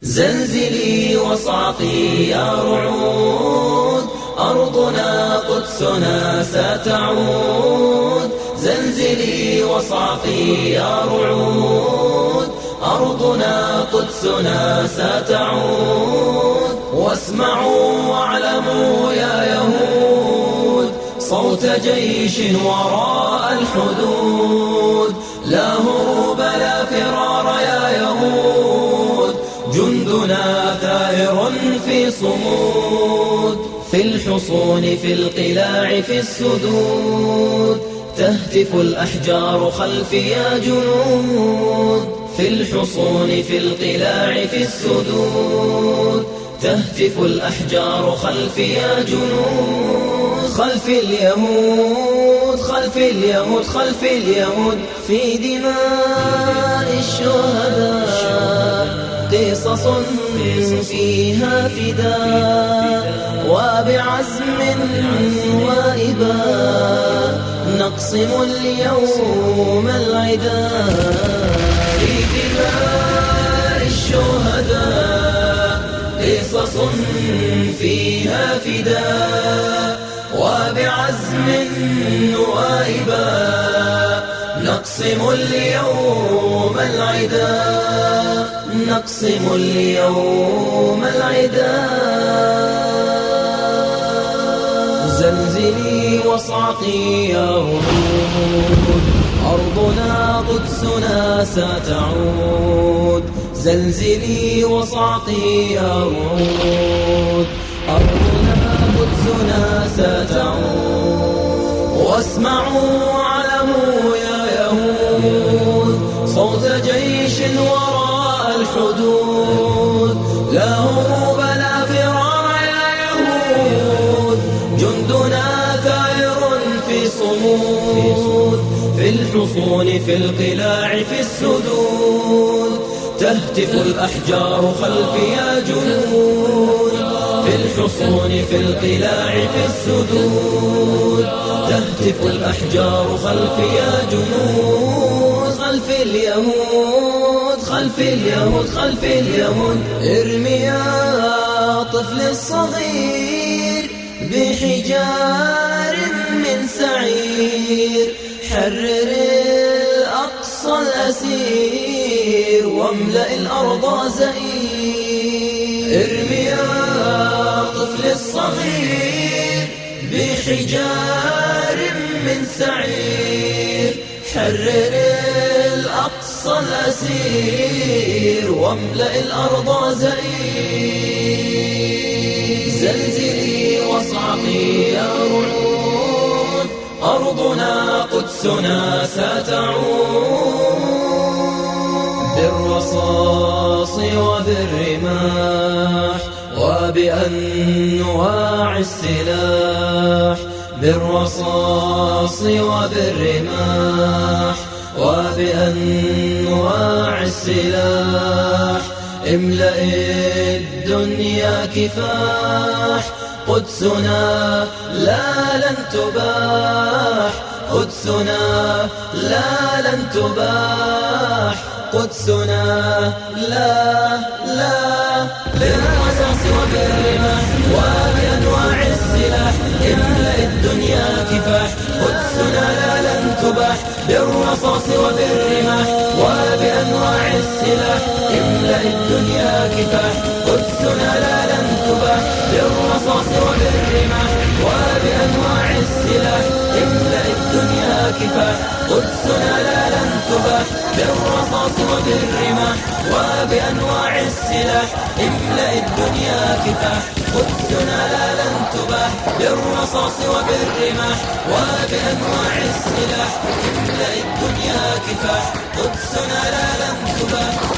زلزلي واصعقي يا رعود، أرضنا قدسنا ستعود. زلزلي واصعقي يا رعود، أرضنا قدسنا ستعود. واسمعوا واعلموا يا يهود، صوت جيش وراء الحدود. لا هروب لا فرار يا يهود، جندنا ثائر في صمود. في الحصون في القلاع في السدود، تهتف الأحجار خلفي يا جنود. في الحصون في القلاع في السدود، تهتف الأحجار خلفي يا جنود. خلف اليهود خلف اليهود خلف اليهود، في دماء الشهداء قصص فيها فداء. وبعزم وإباء نقسم اليوم العداء. في دماء الشهداء قصص فيها فداء. وبعزم وإباء نقسم اليوم العداء. نقسم اليوم العداء. زلزلي واصعقي يا رعود، أرضنا قدسنا ستعود. زلزلي واصعقي يا رعود، أرضنا قدسنا ستعود. واسمعوا واعلموا يا يهود، صوت جيش وراء الحدود. لا هروب لا فرار يا يهود، جندنا ثائر في صمود. في الحصون في القلاع في السدود، تهتف الأحجار خلفي يا جنود. في الحصون في القلاع في السدود، تهتف الأحجار خلفي يا جنود. خلف اليهود خلف اليهود خلف اليهود، ارمي يا طفل الصغير بحجار من سعير. حرر الأقصى الأسير واملأ الأرض زئير. ارمي يا طفل الصغير بحجار من سعير. حرر الأقصى الأسير واملأ الأرض زئير. زلزلي واصعقي يا رعود، أرضنا قدسنا ستعود. بالرصاص وبالرماح وبأنواع السلاح. بالرصاص وبالرماح وبأنواع السلاح، املأ الدنيا كفاح. قدسنا لا لن تباح، قدسنا لا لن تباح. قدسنا لا بالرصاص وبالرماح وبأنواع السلاح، املأ الدنيا كفاح. قدسنا لا لن تباح، بالرصاص وبالرماح وبأنواع السلاح، املأ الدنيا كفاح. قدسنا لا لن تباح، بالرصاص وبالرماح وبأنواع السلاح، املأ الدنيا كفاح. قدسنا لا لن تباح، بالرصاص وبالرماح وبأنواع السلاح، املأ الدنيا كفاح. قدسنا لا لن تباح، بالرصاص وبالرماح وبأنواع السلاح، املأ الدنيا كفاح. قدسنا لا لن تباح.